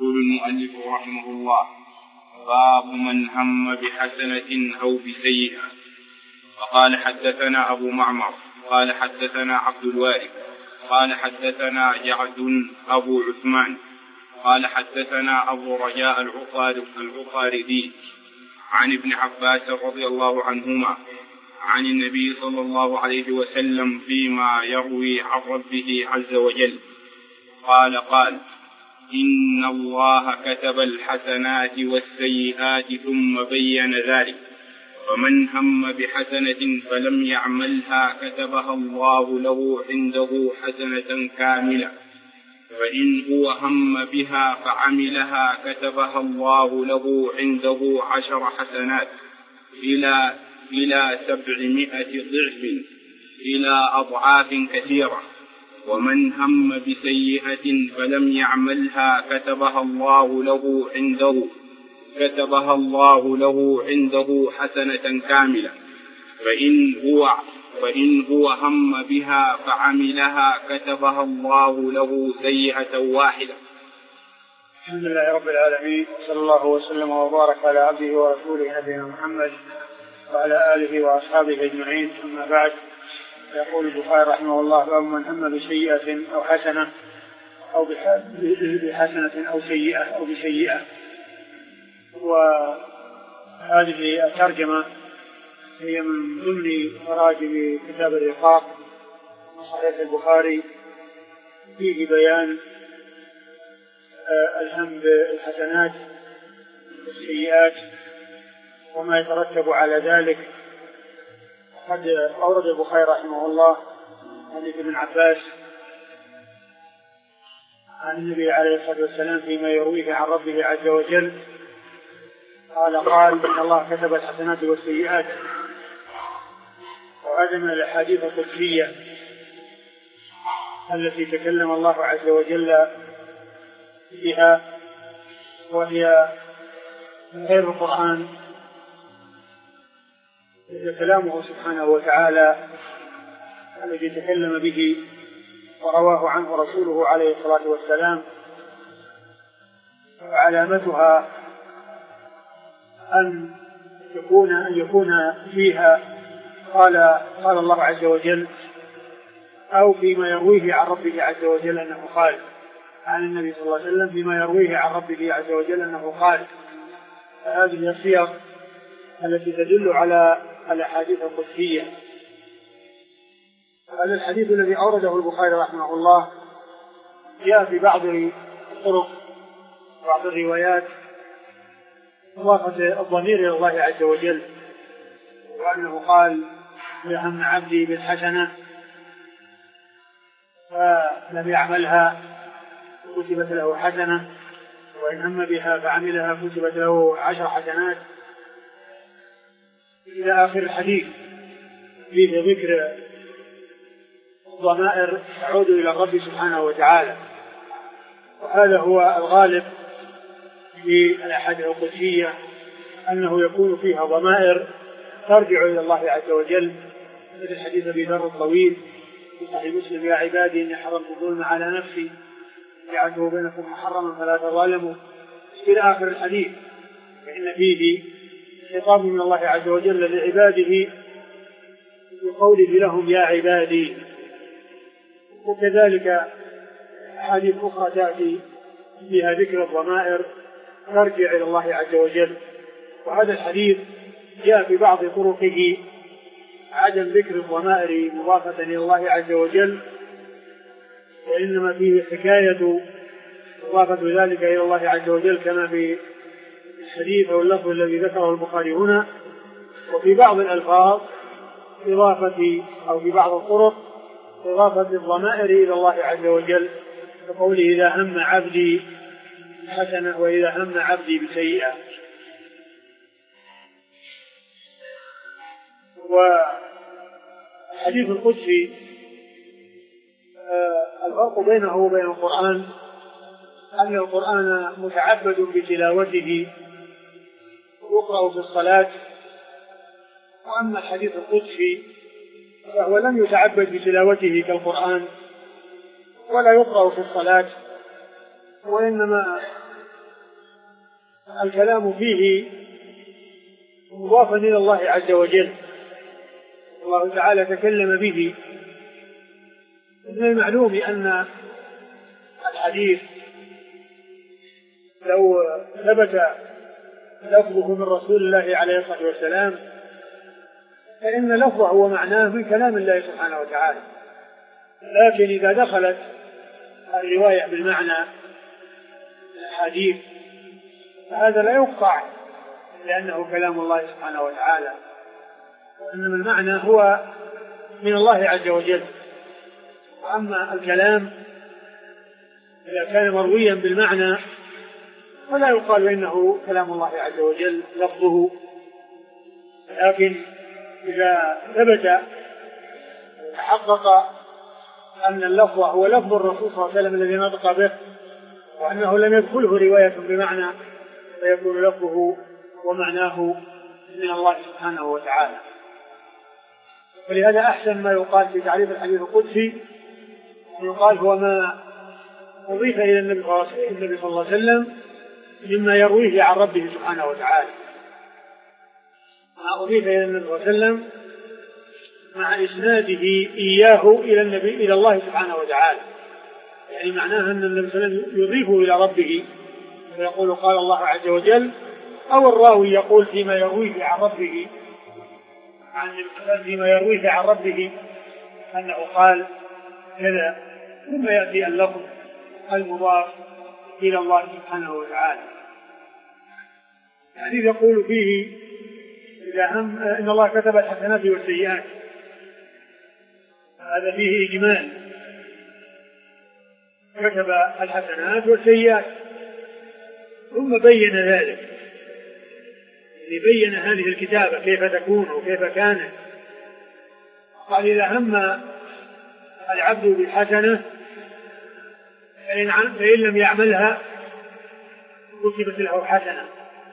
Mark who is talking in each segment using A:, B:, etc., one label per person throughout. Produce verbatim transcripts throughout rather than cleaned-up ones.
A: يقول المؤلف رحمه الله: باب من هم بحسنة أو بسيئة. فقال حدثنا أبو معمر قال حدثنا عبد الوارث قال حدثنا جعد أبو عثمان قال حدثنا أبو رجاء العطاردي عن ابن عباس رضي الله عنهما عن النبي صلى الله عليه وسلم فيما يروي عن ربه عز وجل قال قال إن الله كتب الحسنات والسيئات ثم بين ذلك، فمن هم بحسنة فلم يعملها كتبها الله له عنده حسنة كاملة، فإن هو هم بها فعملها كتبها الله له عنده عشر حسنات إلى إلى سبعمائة ضعف إلى أضعاف كثيرة. ومن هم بسيئة فلم يعملها كتبها الله له عنده كتبها الله له عنده حسنة كاملة، فإن هو فإن هو هم بها فعملها كتبها الله له سيئة واحدة.
B: الحمد لله رب العالمين، صلى الله وسلم وبارك على عبده ورسوله نبينا محمد وعلى آله وأصحابه أجمعين، أما بعد. يقول البخاري رحمه الله: باب من هم بسيئة أو حسنة أو بحسنة أو سيئة أو بسيئة. وهذه الترجمة هي من ضمن مراجم كتاب الرقاق صحيح البخاري، فيه بيان الهم بالحسنات والسيئات وما يترتب على ذلك. قد أورد البخاري رحمه الله حديث ابن عباس عن النبي عليه الصلاة والسلام فيما يرويه عن ربه عز وجل قال قال إن الله كتب الحسنات والسيئات. وهذا من الأحاديث القدسية التي تكلم الله عز وجل بها، وهي غير القرآن، كلامه سبحانه وتعالى الذي تكلم به ورواه عنه رسوله عليه الصلاة والسلام. وعلامتها أن يكون أن يكون فيها قال قال الله عز وجل، أو فيما يرويه عن ربه عز وجل أنه قال عن النبي صلى الله عليه وسلم فيما يرويه عن ربه عز وجل أنه قال. هذه الصيغ التي تدل على الأحاديث القدسية. هذا الحديث الذي أورده البخاري رحمه الله جاء في بعض الطرق بعض الروايات إضافة الضمير إلى الله عز وجل، وأنه قال: هم عبدي بالحسنة فلم يعملها كتبت له حسنة، وإن هم بها فعملها كتبت له عشر حسنات، إلى آخر الحديث. فيه ذكر ضمائر تعود إلى الرب سبحانه وتعالى، وهذا هو الغالب في الأحاديث القدسية، أنه يكون فيها ضمائر ترجع إلى الله عز وجل، مثل حديث أبي ذر الطويل في صحيح مسلم: يا عبادي إني حرمت الظلم على نفسي جعلته بينكم محرما فلا تظالموا، إلى آخر الحديث. فإن فيه خطاب من الله عز وجل لعباده بقوله لهم يا عبادي. وكذلك أحاديث أخرى تأتي فيها ذكر الضمائر ترجع إلى الله عز وجل. وهذا الحديث جاء في بعض طرقه عدم ذكر الضمائر مضافة إلى الله عز وجل، وإنما فيه حكاية إضافة ذلك إلى الله عز وجل كما في الحديث أو اللفظ الذي ذكره البخاري هنا. وفي بعض الألفاظ إضافة أو في بعض الطرق إضافة الضمائر إلى الله عز وجل، كقوله: إذا هم عبدي حسنة وإذا هم عبدي بسيئة. وحديث القدسي الفرق بينه وبين القرآن أن القرآن متعبد بتلاوته يقرأ في الصلاة، وأما الحديث القدسي فهو لم يتعبد بتلاوته كالقرآن ولا يقرأ في الصلاة، وإنما الكلام فيه مضافا إلى الله عز وجل، الله تعالى تكلم به. من المعلوم أن الحديث لو ثبت لفظه من رسول الله عليه الصلاة والسلام فإن لفظه ومعناه من كلام الله سبحانه وتعالى، لكن إذا دخلت الرواية بالمعنى الحديث فهذا لا يقطع لأنه كلام الله سبحانه وتعالى، وإنما المعنى هو من الله عز وجل. وأما الكلام إذا كان مرويا بالمعنى فلا يقال إنه كلام الله عز وجل لفظه، لكن إذا ثبت تحقق أن اللفظ هو لفظ الرسول صلى الله عليه وسلم الذي نطق به وأنه لم يدخله رواية بمعنى فيكون لفظه ومعناه من الله سبحانه وتعالى. ولهذا أحسن ما يقال في تعريف الحديث القدسي يقال هو ما أضيف إلى النبي صلى الله عليه وسلم مما يرويه عن ربه سبحانه وتعالى، ما أضيف إلى النبي صلى الله عليه وسلم مع إسناده إياه إلى النبي إلى الله سبحانه وتعالى، يعني معناها أن النبي صلى الله عليه وسلم يضيفه إلى ربه ويقول قال الله عز وجل، أو الراوي يقول فيما يرويه عن ربه عن فيما يرويه عن ربه أنه قال كذا، ثم يأتي اللفظ المضاف إلى الله سبحانه وتعالى. يعني يقول فيه إذا هم إن الله كتب الحسنات والسيئات، هذا فيه إجمال، كتب الحسنات والسيئات، ثم بين ذلك، بين هذه الكتابة كيف تكون وكيف كانت. قال إذا هم العبد بالحسنة فإن لم يعملها كتبت له حسنة،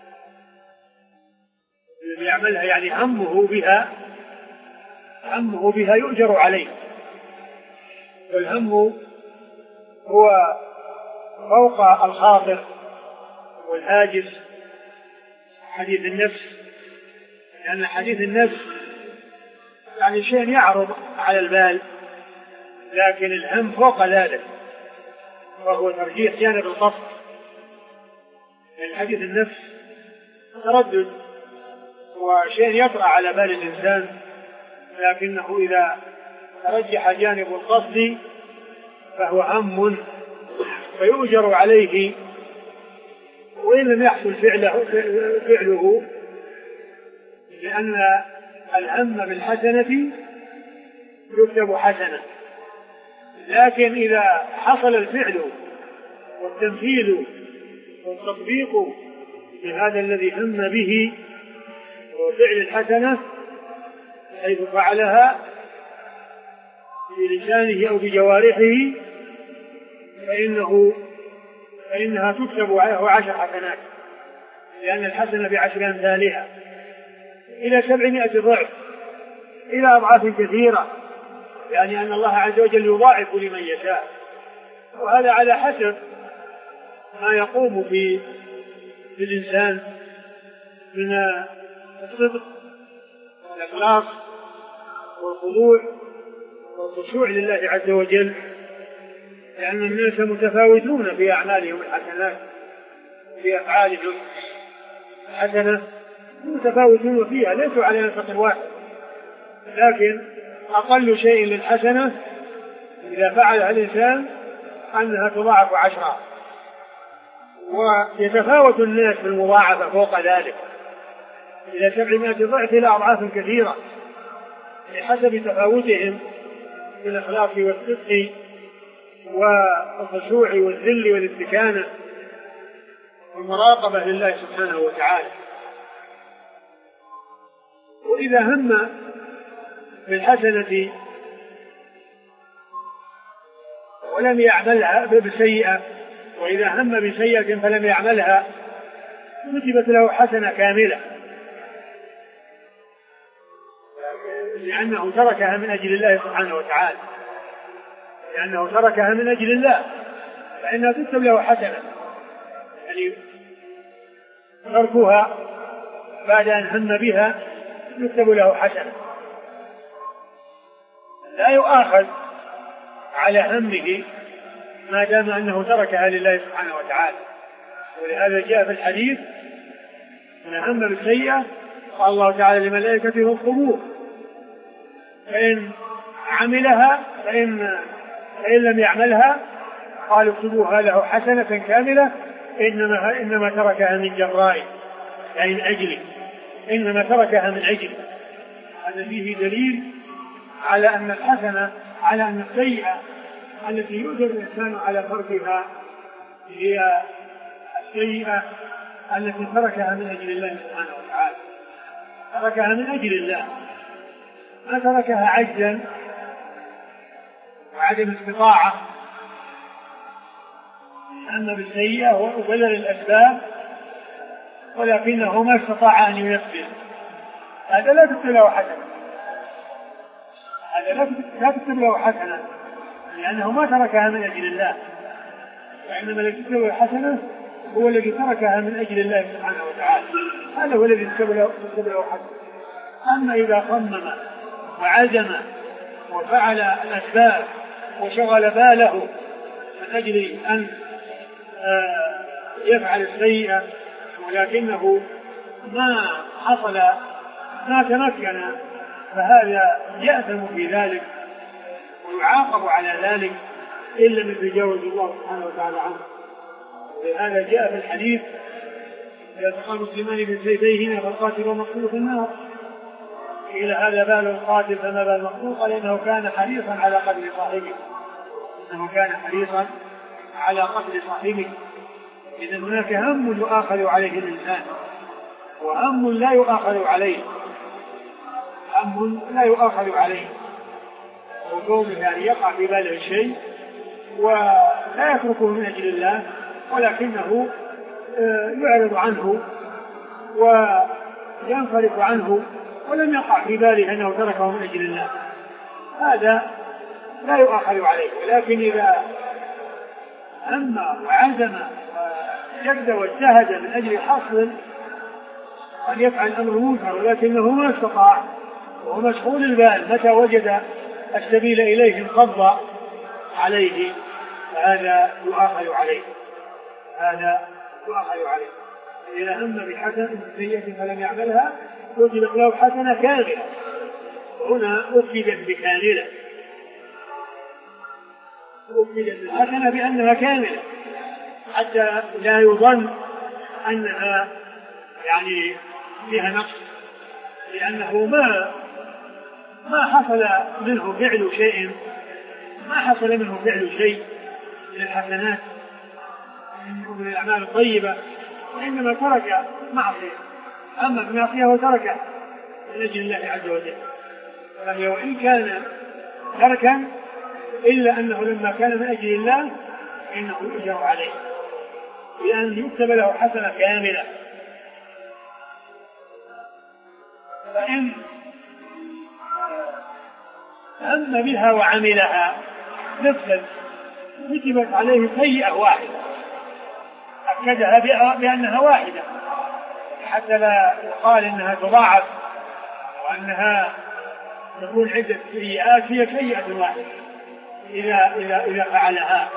B: لم يعملها يعني همه بها همه بها يؤجر عليه. والهم هو فوق الخاطر والهاجس حديث النفس، لأن حديث النفس يعني شيء يعرض على البال، لكن الهم فوق ذلك وهو ترجيح جانب القصد. من حديث النفس تردد وشيء يطرأ على بال الإنسان، لكنه إذا ترجح جانب القصد فهو هم فيؤجر عليه، وإن لم يحصل فعله, فعله لأن الهم بالحسنة يكتب حسنة، لكن إذا حصل الفعل والتنفيذ والتطبيق لهذا الذي هم به وفعل الحسنة حيث فعلها بلسانه أو بجوارحه فإنه فإنها تكتب له عشر حسنات، لأن الحسنة بعشر أمثالها إلى سبعمائة ضعف إلى أضعاف كثيرة، يعني أن الله عز وجل يضاعف لمن يشاء، وهذا على حسب ما يقوم في الإنسان من الصدق والإخلاص والخضوع والخشوع لله عز وجل، لأن الناس متفاوتون في أعمالهم الحسنات في أفعالهم الحسنة متفاوتون فيها، ليسوا على نسق واحد، لكن أقل شيء للحسنة إذا فعلها الإنسان أنها تضاعف عشرة، ويتفاوت الناس في المضاعفة فوق ذلك إلى سبعمائة ضعف إلى أضعاف كثيرة بحسب تفاوتهم في الإخلاص والصدق والخشوع والذل والاستكانة والمراقبة لله سبحانه وتعالى. وإذا هم بالحسنة ولم يعملها بسيئة، وإذا هم بسيئة فلم يعملها كتبت له حسنة كاملة، لأنه تركها من أجل الله سبحانه وتعالى، لأنه تركها من أجل الله فإنها تكتب له حسنة. يعني تركها بعد أن هم بها يكتب له حسنة، لا يؤاخذ على همه ما دام أنه تركها لله سبحانه وتعالى. ولهذا جاء في الحديث من هم بالسيئة قال الله تعالى لملائكته اكتبوه، فإن عملها فإن, فإن لم يعملها قالوا اكتبوها له حسنة كاملة إنما, إنما تركها من جراء يعني من أجله، إنما تركها من أجله. هذا فيه دليل على أن الحسنة على أن السيئة التي يؤجر الإنسان على تركها هي السيئة التي تركها من أجل الله سبحانه وتعالى، تركها من أجل الله، ما تركها عجزا وعدم استطاعة. أما بالسيئة وبذل الأسباب ولكنه ما استطاع أن ينفذ، هذا لا تكتب له حسنة، هذا لا تكتب له حسنة لأنه ما تركها من أجل الله، وإنما الذي تكتب له حسنة هو الذي تركها من أجل الله سبحانه وتعالى، هذا هو الذي تكتب له حسنة. أما إذا صمم وعزم وفعل الأسباب وشغل باله من أجل أن يفعل السيئة ولكنه ما حصل ما تمكن، فهذا يأثم في ذلك ويعاقب على ذلك إن لم يتجاوز الله سبحانه وتعالى عنه. ولهذا جاء في الحديث إذا التقى المسلمان بسيفيهما فالقاتل والمقتول في النار، قيل هذا بال القاتل فما بال المقتول؟ قال إنه كان حريصا على قتل صاحبه، إنه كان حريصا على قتل صاحبه. إذا هناك هم يؤاخذ عليه الإنسان وهم لا يؤاخذ عليه، هم لا يؤاخذ عليه وقومه يعني يقع في باله الشيء ولا يتركه من أجل الله ولكنه يعرض عنه وينصرف عنه ولم يقع في باله أنه تركه من أجل الله، هذا لا يؤاخذ عليه. ولكن إذا هم وعزم وجد واجتهد من أجل حصل أن يفعل أمر منكر ولكنه ما استطاع وهو مشغول البال، متى وجد السبيل إليه انقض عليه، فهذا يؤاخذ عليه، هذا يؤاخذ عليه. إذا هم بحسنة سيئة فلم يعملها كتبت له حسنة كاملة، هنا أفيدت بكاملة، أفيدت الحسنة بأنها كاملة حتى لا يظن أنها يعني فيها نقص، لأنه ما ما حصل منه فعل شيء ما حصل منه فعل شيء من الحسنات من الأعمال الطيبة، وإنما ترك معصية، أما بمعصية وترك من أجل الله عز وجل، فهي وإن كان تركا إلا أنه لما كان من أجل الله إنه يؤجر عليه لأن يكتب له حسنة كاملة. فإن هم بها وعملها نفسا كتبت عليه سيئة واحدة، أكدها بأنها واحدة حتى لا يقال إنها تضاعف وأنها تكون عدة سيئات، هي سيئة واحدة إذا إذا إذا فعلها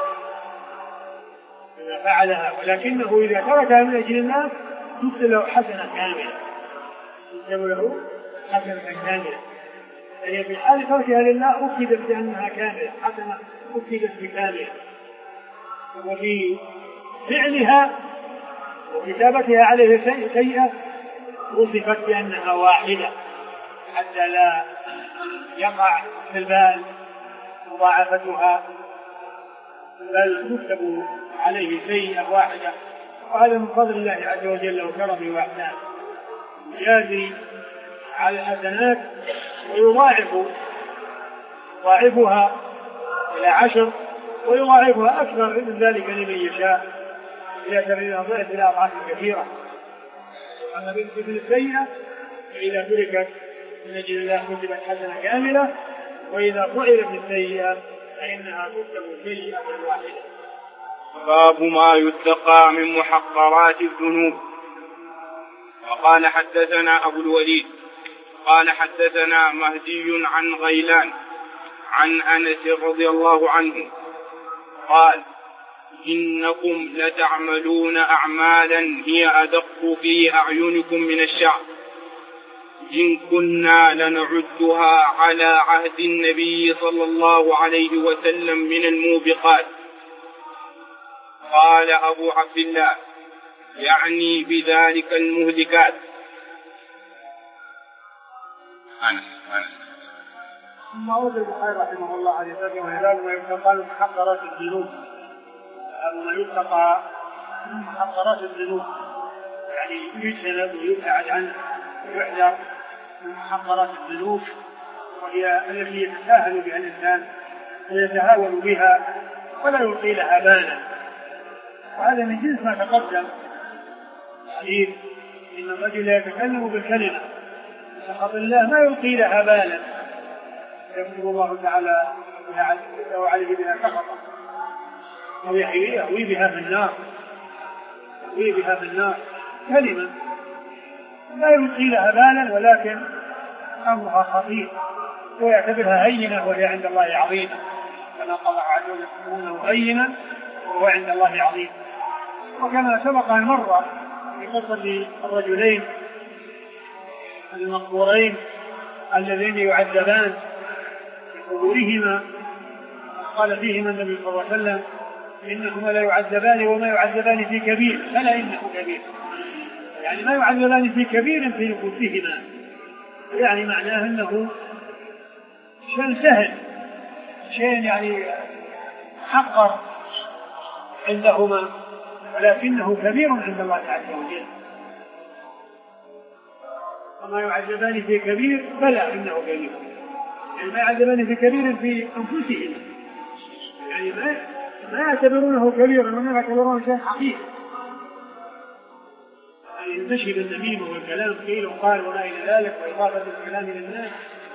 B: إذا فعلها ولكنه إذا تركها من أجل الناس تكتب له حسنة كاملة، تكتب له حسنة كاملة. يعني في حال تركها لله أكدت بأنها كاملة، حسنة أكدت بكاملة، وفي فعلها وكتابتها عليه سيئة وصفت بأنها واحدة حتى لا يقع في البال مضاعفتها، بل تكتب عليه سيئة واحدة. وهذا من فضل الله عز وجل وكرمه وإحسانه، يجازي على الحسنات ويضاعف يضاعفها إلى عشر ويضاعفها أكثر من ذلك لمن يشاء إلى سبيل ضعف إلى أضعاف كثيرة. أما بالنسبة للسيئة فإذا تركت من أجل الله كتبت حسنة كاملة، وإذا فعلت السيئة فإنها تكتب سيئة واحدة.
A: باب ما يتقى من محقرات الذنوب. وقال حدثنا أبو الوليد قال حدثنا مهدي عن غيلان عن أنس رضي الله عنه قال إنكم لتعملون أعمالا هي أدق في أعينكم من الشعر إن كنا لنعدها على عهد النبي صلى الله عليه وسلم من الموبقات. قال أبو عبد الله يعني بذلك المهلكات.
B: أنس أنس ثم أورد البخاري رحمه الله عليه وسلم ما يتقى من محقرات الذنوب أو ما يتقى من محقرات الذنوب يعني يجتنب ويبتعد عنه ويحذر من محقرات الذنوب وهي التي يتساهل بها الإنسان ويتهاون بها ولا يلقي لها بالا، وهذا من جنس ما تقدم حديث إن الرجل يتكلم بالكلمة سخط الله ما يلقي لها بالا يكتب الله تعالى أو عليه بها سخطا أو يهوي بها في النار يهوي بها في النار كلمة لا يلقي لها بالا ولكن أمرها خطير ويعتبرها هينة وهي عند الله عظيمة كما قال عز وجل يحسبونه هينا وهو عند الله عظيم. وكما سبق أن مر في قصة الرجلين المقبورين اللذين يعذبان في قبورهما قال فيهما النبي صلى الله عليه وسلم إنهما لا يعذبان وما يعذبان في كبير فلا إنه كبير، يعني ما يعذبان في كبير في نفوسهما، يعني معناه أنه شيء سهل شيء يعني حقر عندهما ولكنه كبير عند الله عز وجل. وما يعذبان في كبير فلا إنه كبير، يعني ما يعذبان في كبير في أنفسهم، يعني ما ما يعتبرونه كبيرا وما يعتبرونه شيء حقيقي، يعني ينتشر النميمة والكلام قيل وقال وما إلى ذلك وإضافة الكلام إلى الناس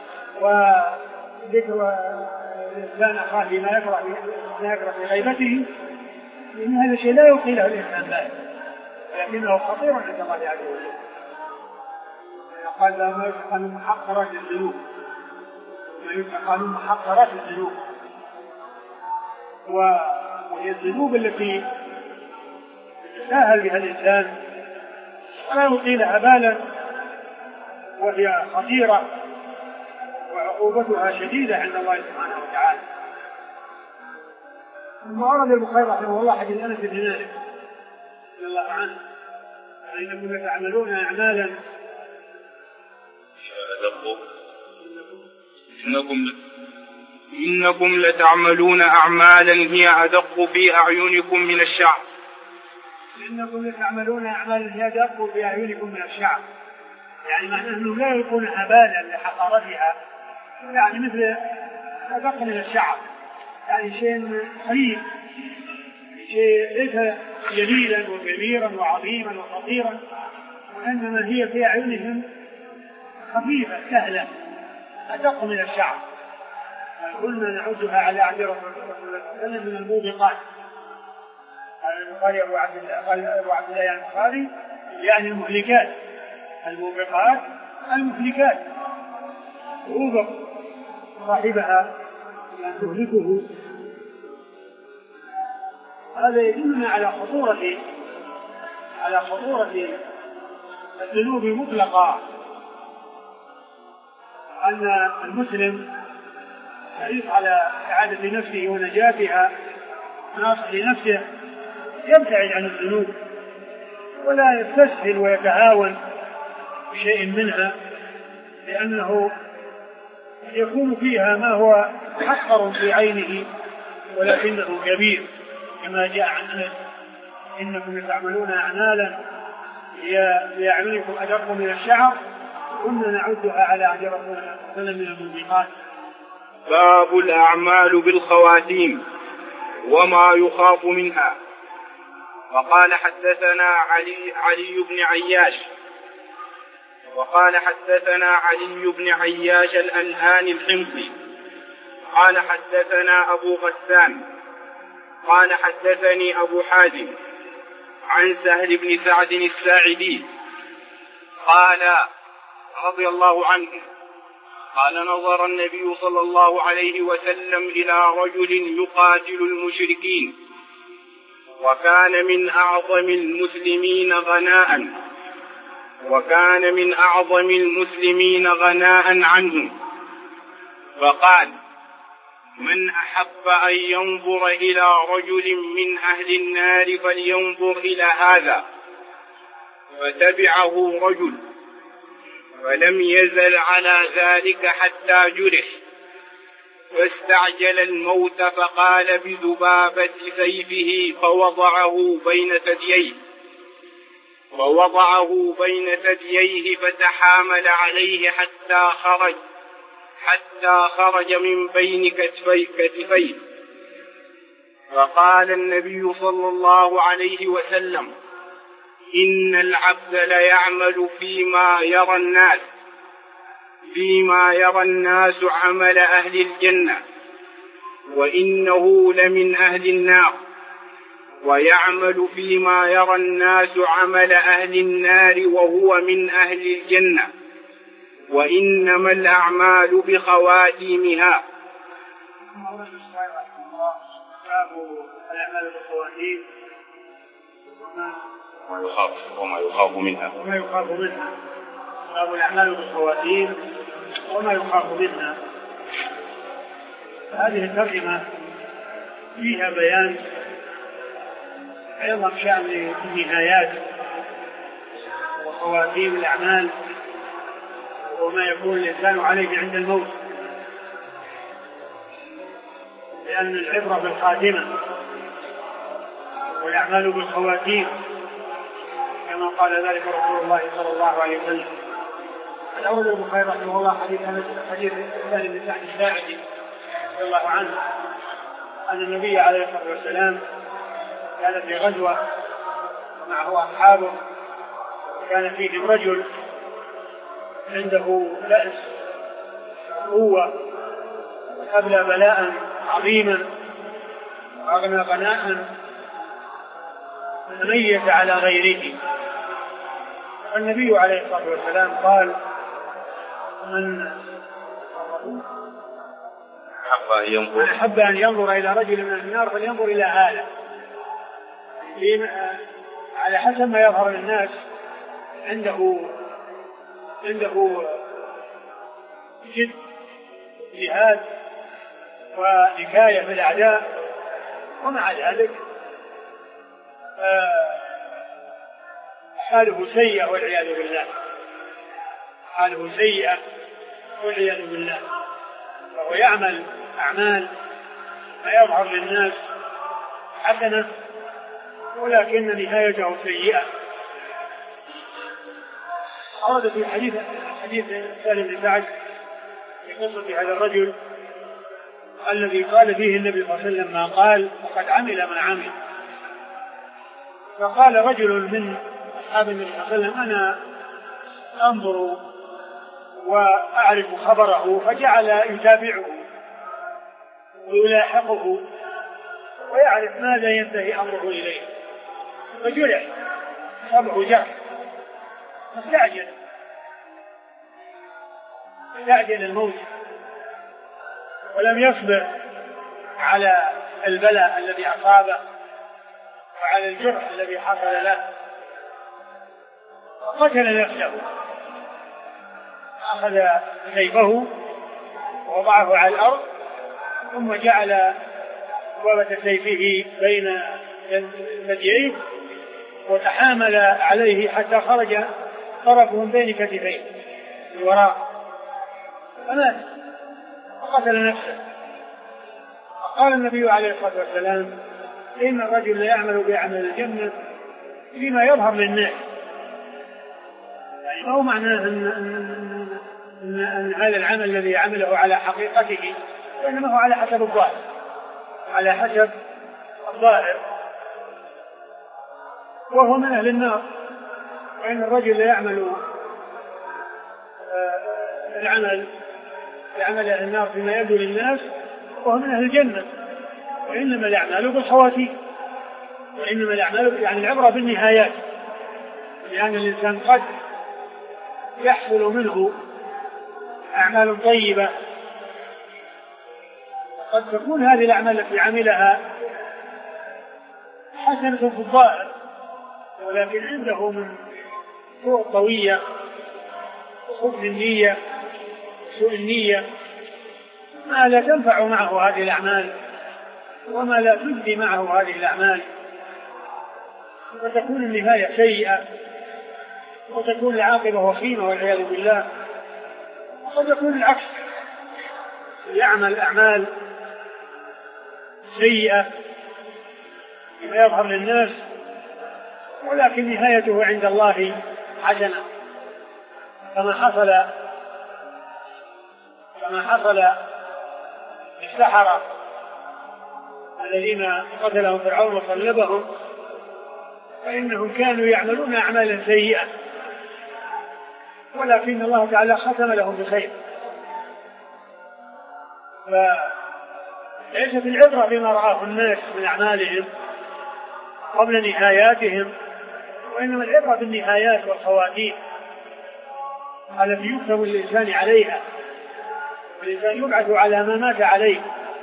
B: وذكر الإنسان أخاه بما يكره ما يكره في غيبته، إن هذا الشيء لا يلقي له الإنسان بالا ولكنه خطير عند الله عز وجل. قال ما يتقى من محقرات الذنوب ما يتقى من محقرات الذنوب وهي الذنوب التي يتساهل بها الإنسان ولا يلقي لها بالا وهي خطيرة وعقوبتها شديدة عند الله سبحانه وتعالى. ثم أورد البخاري رحمه الله حديث أنس بن مالك رضي الله عنه إنكم تعملون أعمالا
A: إنكم إنكم لتعملون أعمالا هي أدق في أعينكم من الشعر
B: إنكم لتعملون أعمالا هي أدق في أعينكم من الشعر، يعني معناه أنهم لا يلقونها بالا لحقارتها، يعني مثل أدق من الشعر، يعني شيء قليل شيء ليس جليلا وكبيرا وعظيما وخطيرا، وإنما هي في أعينهم خفيفة سهلة أدق من الشعر. قلنا نعدها على عهد رسول الله من الموبقات. قال البخاري أبو عبد الله قال أبو عبد الله يعني البخاري يعني المهلكات، الموبقات المهلكات توبق صاحبها يعني تهلكه. هذا يدلنا على خطورة على خطورة الذنوب مطلقة، أن المسلم يحرص على إعادة نفسه ونجاتها وناصح لنفسه يبتعد عن الذنوب ولا يستسهل ويتهاون بشيء منها، لأنه يكون فيها ما هو حقر في عينه ولكنه كبير، كما جاء عن أنس إنكم تعملون أعمالا هي أعينكم أدق من الشعر كنا نعدها على عهد رسول الله صلى الله عليه وسلم من الموبقات.
A: باب الأعمال بالخواتيم وما يخاف منها. وقال حدثنا علي, علي بن عياش وقال حدثنا علي بن عياش الأنهاني الحمصي قال حدثنا أبو غسان قال حدثني أبو حازم عن سهل بن سعد الساعدي قال رضي الله عنه قال نظر النبي صلى الله عليه وسلم إلى رجل يقاتل المشركين وكان من أعظم المسلمين غناء وكان من أعظم المسلمين غناء عنه فقال من أحب أن ينظر إلى رجل من أهل النار فلينظر إلى هذا. فتبعه رجل فلم يزل على ذلك حتى جرح فاستعجل الموت فقال بذبابة سيفه فوضعه بين ثدييه ووضعه بين ثدييه فتحامل عليه حتى خرج حتى خرج من بين كتفيه. فقال النبي صلى الله عليه وسلم إن العبد ليعمل فيما يرى الناس فيما يرى الناس عمل أهل الجنة وإنه لمن أهل النار ويعمل فيما يرى الناس عمل أهل النار وهو من أهل الجنة وإنما الأعمال بخواتيمها. وما يخاف وما يخاف منها
B: وما يخاف منها باب الأعمال بالخواتيم وما يخاف منها. هذه الترجمة فيها بيان أيضا شأن النهايات وخواتيم الأعمال وما يكون الإنسان عليه عند الموت، لأن العبرة بالخاتمة والأعمال بالخواتيم كما قال ذلك رسول الله صلى الله عليه وسلم. الأول البخاري رحمه الله حديث حديث سالم بن سعد الساعدي رضي الله عنه أن النبي عليه الصلاة والسلام كان في غزوة معه أصحابه وكان فيهم رجل عنده بأس قوة وأبلى بلاء عظيما وأغنى غناء تميز على غيره. النبي عليه الصلاة والسلام قال من أحب أن ينظر إلى رجل من النار فلينظر إلى هذا، على حسب ما يظهر للناس عنده عنده جد جهاد ونكاية في الأعداء، ومع ذلك حاله سيئة والعياذ بالله حاله سيئة والعياذ بالله وهو يعمل أعمال ما يظهر للناس حسنة ولكن نهايته سيئة. أراد في حديث حديث سالم بن سعد في قصة هذا الرجل الذي قال فيه النبي صلى الله عليه وسلم ما قال وقد عمل ما عمل. فقال رجل من أصحاب النبي صلى الله عليه وسلم أنا أنظر وأعرف خبره، فجعل يتابعه ويلاحقه ويعرف ماذا ينتهي أمره إليه، فجرح صبعه جرح فاستعجل استعجل الموت ولم يصبر على البلاء الذي أصابه وعلى الجرح الذي حصل له فقتل نفسه. أخذ سيفه ووضعه على الأرض ثم جعل ضربة سيفه بين ثدييه وتحامل عليه حتى خرج طرفه من بين كتفيه الوراء فمات وقتل نفسه. قال النبي عليه الصلاة والسلام إن الرجل يعمل بعمل الجنة فيما يظهر للناس، يعني ما هو معناه أن, أن, أن, أن هذا العمل الذي عمله على حقيقته، وإنما هو على حسب الظاهر على حسب الظاهر وهو من أهل النار. وإن الرجل يعمل العمل يعمل أهل النار فيما يبدو للناس وهو من أهل الجنة. وإنما الأعمال بالخواتيم وإنما الأعمال يعني العبرة بالنهايات، لأن الإنسان قد يحصل منه أعمال طيبة، قد تكون هذه الأعمال التي عملها حسنة في الظاهر، ولكن عنده من سوء الطوية وخبث النية سوء النية ما لا تنفع معه هذه الأعمال وما لا تجدي معه هذه الأعمال، فتكون النهاية سيئة وتكون العاقبة وخيمة والعياذ بالله. وقد يكون العكس، يعمل أعمال سيئة بما يظهر للناس ولكن نهايته عند الله حسنة، كما حصل كما حصل للسحرة الذين قتلهم فرعون وصلبهم، فإنهم كانوا يعملون أعمالا سيئة ولكن الله تعالى ختم لهم بخير. فليست العبرة بما رآه الناس من أعمالهم قبل نهاياتهم، وإنما العبرة بالنهايات والخواتيم التي يكتب الإنسان عليها، والإنسان يبعث على ما مات عليه،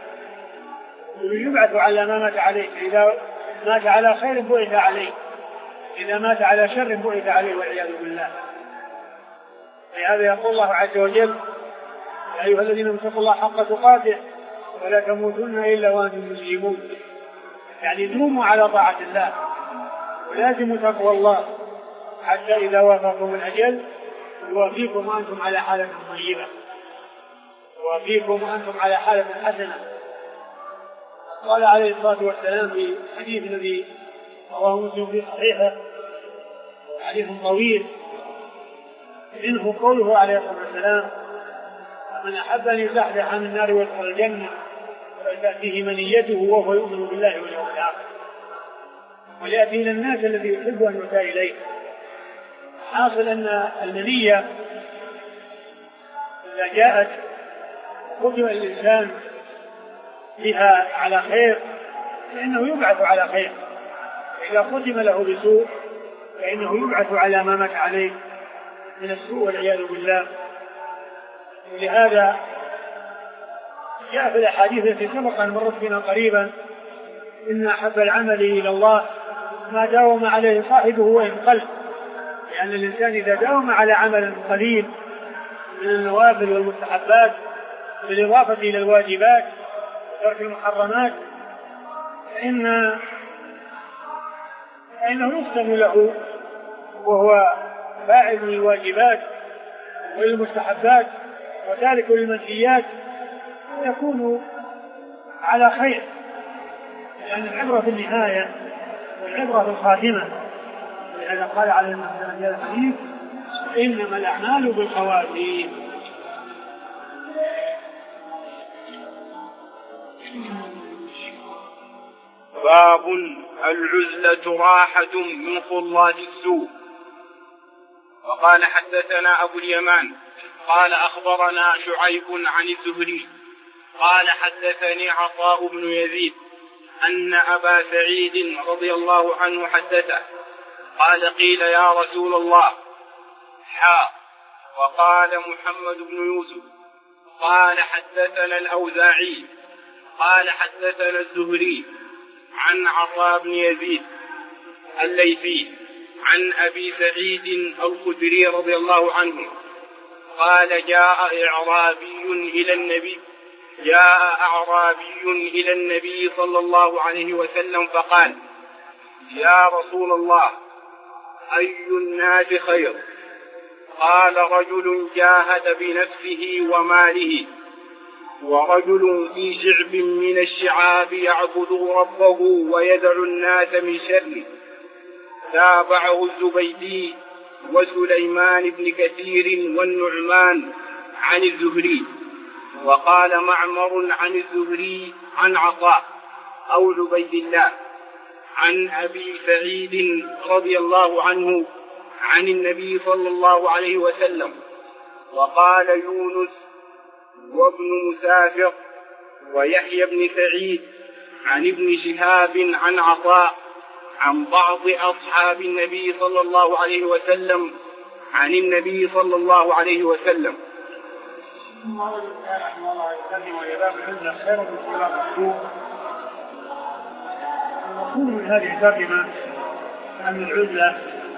B: يبعث على ما مات عليه، إذا مات على خير بعث عليه، إذا مات على شر بعث عليه والعياذ بالله. لهذا يقول الله عز وجل: يا أيها الذين اتقوا الله حق تقاته ولا تموتن إلا وأنتم مسلمون، يعني دوموا على طاعة الله ولازموا تقوى الله حتى إذا وافاكم الأجل يوافيكم وأنتم على حالة طيبة، يوافيكم وأنتم على حالة حسنة. قال عليه الصلاة والسلام في حديث الذي رواه مسلم في صحيحه، حديث طويل منه قوله عليه الصلاة والسلام: من أحب أن يزحزح عن النار ويدخل الجنة فلتأتيه منيته وهو يؤمن بالله واليوم الآخر، وليأتي إلى الناس الذي يحب أن يؤتى إليه. حاصل أن المنية إذا جاءت ختم الإنسان بها على خير فإنه يبعث على خير، إذا ختم له بسوء فإنه يبعث على ما مات عليه من السوء والعياذ بالله. ولهذا جاء في الأحاديث التي سبق أن مرت بنا قريبا: إن أحب العمل إلى الله ما داوم عليه صاحبه وإن قل، لأن الإنسان إذا داوم على عمل قليل من النوافل والمستحبات بالإضافة إلى الواجبات وترك المحرمات فإن فإنه يختم له وهو فاعل للواجبات والمستحبات وتارك للمنهيات يكون على خير، لأن العبرة في النهاية والعبرة في الخاتمة. لهذا قال عليه الصلاة والسلام: الحديث إنما الأعمال بالخواتيم.
A: باب العزلة راحة من خلاط السوء. وقال حدثنا أبو اليمان قال أخبرنا شعيب عن الزهري قال حدثني عطاء بن يزيد أن أبا سعيد رضي الله عنه حدثه قال: قيل يا رسول الله حا وقال محمد بن يوسف قال حدثنا الأوزاعي قال حدثنا الزهري عن عطاء بن يزيد الليثي عن أبي سعيد الخدري رضي الله عنه قال: جاء أعرابي إلى النبي جاء أعرابي إلى النبي صلى الله عليه وسلم فقال: يا رسول الله أي الناس خير؟ قال: رجل جاهد بنفسه وماله، ورجل في شعب من الشعاب يعبد ربه ويدع الناس من شره. تابعه الزبيدي وسليمان بن كثير والنعمان عن الزهري. وقال معمر عن الزهري عن عطاء أو عبيد الله عن أبي سعيد رضي الله عنه عن النبي صلى الله عليه وسلم. وقال يونس وابن مسافر ويحيى بن سعيد عن ابن شهاب عن عطاء عن بعض أصحاب النبي صلى الله عليه وسلم عن النبي صلى الله عليه وسلم.
B: المقصود من هذه الترجمة أن العزلة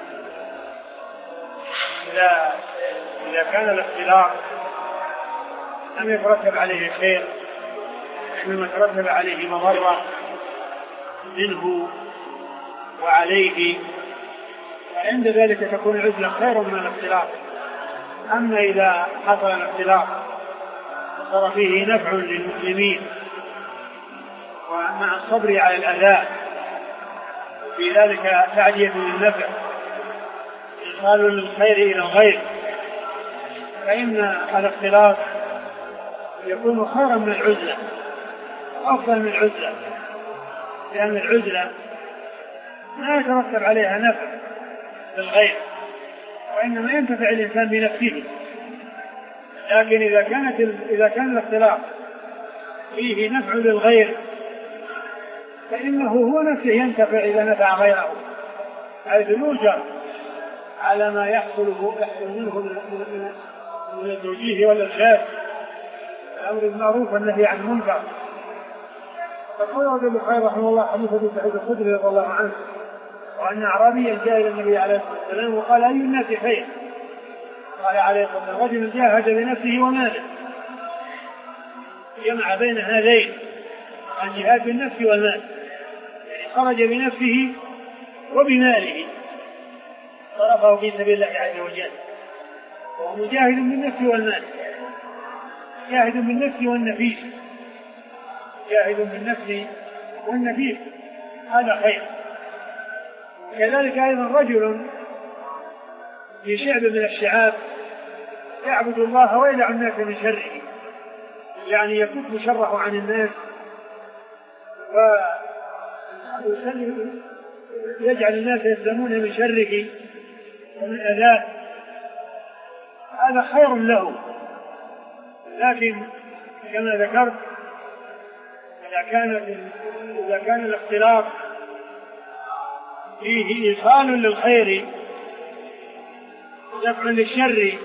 B: إذا إذا كان الاختلاط لم يترتب عليه خير إنما ترتب عليه مضرة منه وعليه، فعند ذلك تكون العزلة خير من الاختلاط. أما إذا حصل الاختلاط وصار فيه نفع للمسلمين ومع الصبر على الأذى في ذلك تعدية للنفع إيصال للخير إلى الغير، فإن الاختلاط يكون خيرا من العزلة أفضل من العزلة، لأن العزلة لا يترتب عليها نفع للغير وإنما ينتفع الإنسان بنفسه. لكن إذا كانت إذا كان الاختلاط فيه نفع للغير فإنه هو نفسه ينتفع إذا نفع غيره، حيث يوجر على ما يحصل يحصل منه من التوجيه والإرشاد الأمر بالمعروف والنهي عن المنكر. فقال ابن البخاري رحمه الله حديث ابي سعيد الخدري رضي الله عنه وأن أعرابيا جاء إلى النبي عليه الصلاة والسلام وقال أي الناس خير؟ قال عليه الصلاة والسلام رجل جاهد بنفسه وماله، جمع بين هذين الجهاد بالنفس والمال، يعني خرج بنفسه وبماله صرفه في سبيل الله عز وجل، وهو مجاهد بالنفس والمال، جاهد بالنفس والنفيس، جاهد بالنفس والنفيس هذا خير. كذلك أيضا رجل في شعب من الشعاب يعبد الله ويدع الناس من شره، يعني يكف شره عن الناس ويجعل الناس يسلمون من شره ومن أذاه، هذا خير له. لكن كما ذكرت إذا كان إذا كان الاختلاط فيه إيصال للخير دفع للشر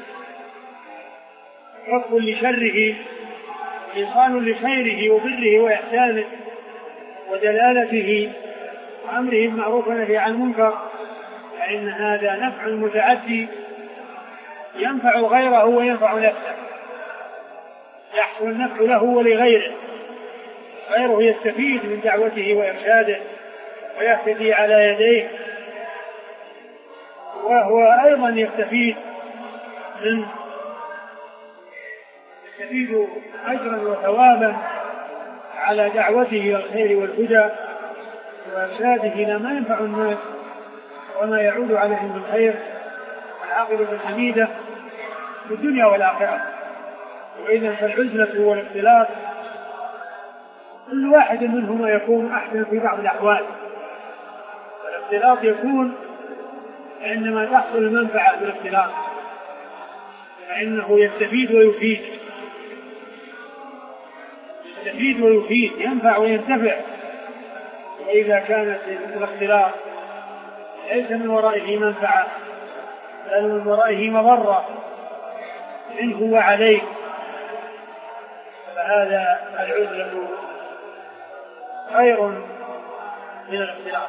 B: كف لشره إيصال لخيره وبره وإحسانه ودلالته وأمره بالمعروف والنهي عن المنكر، فإن هذا نفع متعدي ينفع غيره وينفع نفسه، يحصل النفع له ولغيره، غيره يستفيد من دعوته وإرشاده ويهتدي على يديه، وهو أيضا يستفيد من يستفيد أجرا وثوابا على دعوته إلى الخير والهدى وإرشاده إلى ما ينفع الناس وما يعود عليهم بالخير والعاقبة الحميدة في الدنيا والآخرة. وإذا فالعزلة والاختلاط كل واحد منهما يكون أحسن في بعض الأحوال. الاختلاط يكون عندما تحصل المنفعة بالاختلاط فإنه يستفيد ويفيد، يستفيد ويفيد، ينفع وينتفع. وإذا كانت الاختلاط ليس من ورائه منفعة بل من ورائه مضرة منه وعليه، فهذا العزلة خير من الاختلاط.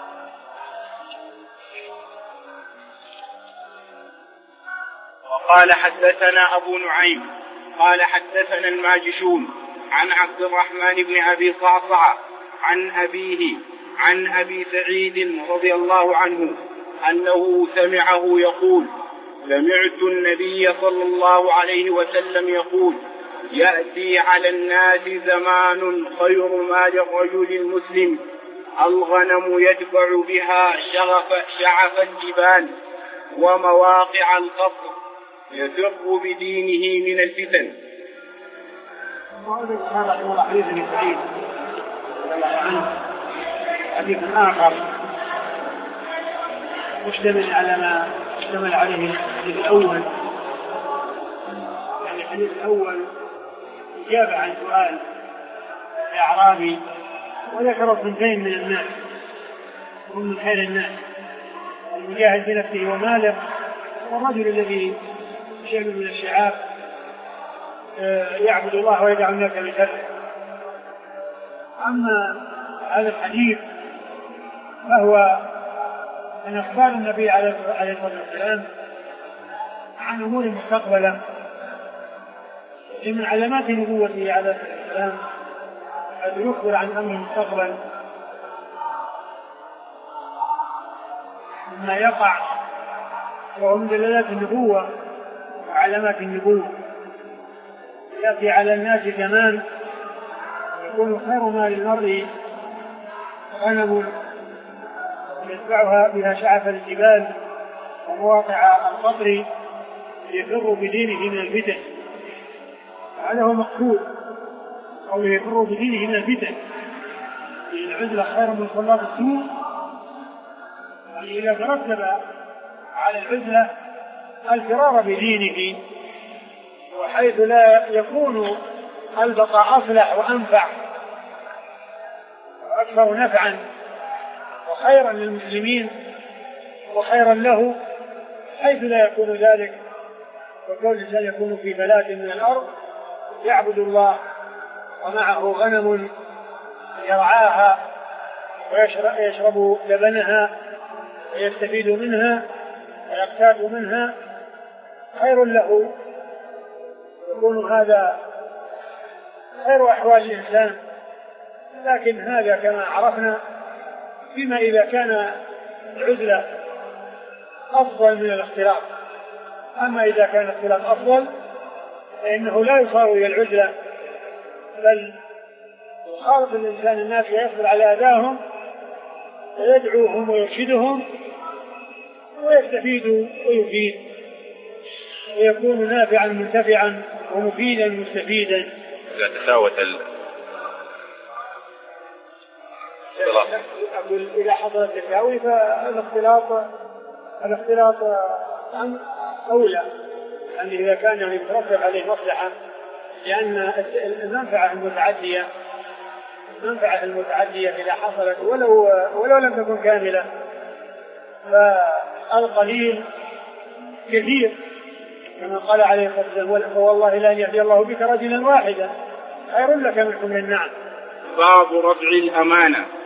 A: وقال حدثنا أبو نعيم قال حدثنا الماجشون عن عبد الرحمن بن أبي صعصع عن أبيه عن أبي سعيد رضي الله عنه أنه سمعه يقول سمعت النبي صلى الله عليه وسلم يقول يأتي على الناس زمان خير مال الرجل المسلم الغنم يدفع بها شغف شعف الجبال ومواقع القبر يفر بدينه من الفتن.
B: هذا هو حديث ابن سعيد رضي الله عنه، حديث آخر مشتمل على ما اشتمل عليه الحديث الأول. يعني الحديث الأول إجابة عن سؤال الأعرابي وذكر اثنتين من الناس هم من خير الناس، المجاهد بنفسه وماله والرجل الذي شيء من الشعاب يعبد الله ويدع الناس من شره. أما هذا الحديث فهو من أخبار النبي عليه الصلاة والسلام عن أمور مستقبلة. من علامات نبوته عليه الصلاة والسلام أن يخبر عن أمر مستقبل مما يقع، وهو من دلالات النبوة وعلامات النبوة. يأتي على الناس زمان يكون خير ما للمرء غنم يتبعها بها شعف الجبال ومواقع القطر يفر بدينه من الفتن. هذا هو مقصود، أو يفر بدينه من الفتن. العزلة خير من صلاة السوء. يعني إذا ترتب على العزلة الفرار بدينه، وحيث لا يكون البقاء أصلح وأنفع وأكثر نفعا وخيرا للمسلمين وخيرا له، حيث لا يكون ذلك، وكل الإنسان يكون في بلاد من الأرض يعبد الله ومعه غنم يرعاها ويشرب لبنها ويستفيد منها ويقتات منها، خير له. يكون هذا خير أحوال الإنسان. لكن هذا كما عرفنا فيما إذا كان العزلة أفضل من الاختلاط. أما إذا كان الاختلاط أفضل فإنه لا يصار إلى العزلة، بل يخالط الإنسان الناس ويصبر على أذاهم ويدعوهم ويرشدهم ويستفيد ويفيد ويكون نافعا منتفعا ومفيدا مستفيدا.
A: إذا تساوت ال
B: أقول إذا حصل التساوي فالاختلاط الاختلاط أولى، أن إذا كان يعني مترتب عليه مصلحة، لأن المنفعة المتعدية المنفعة المتعدية إذا حصلت ولو ولو لم تكن كاملة فالقليل كثير، كما قال عليه الصلاة والسلام: فوالله لا يهدي الله بك رجلا واحدا خير لك من حمر النعم.
A: باب رفع الأمانة.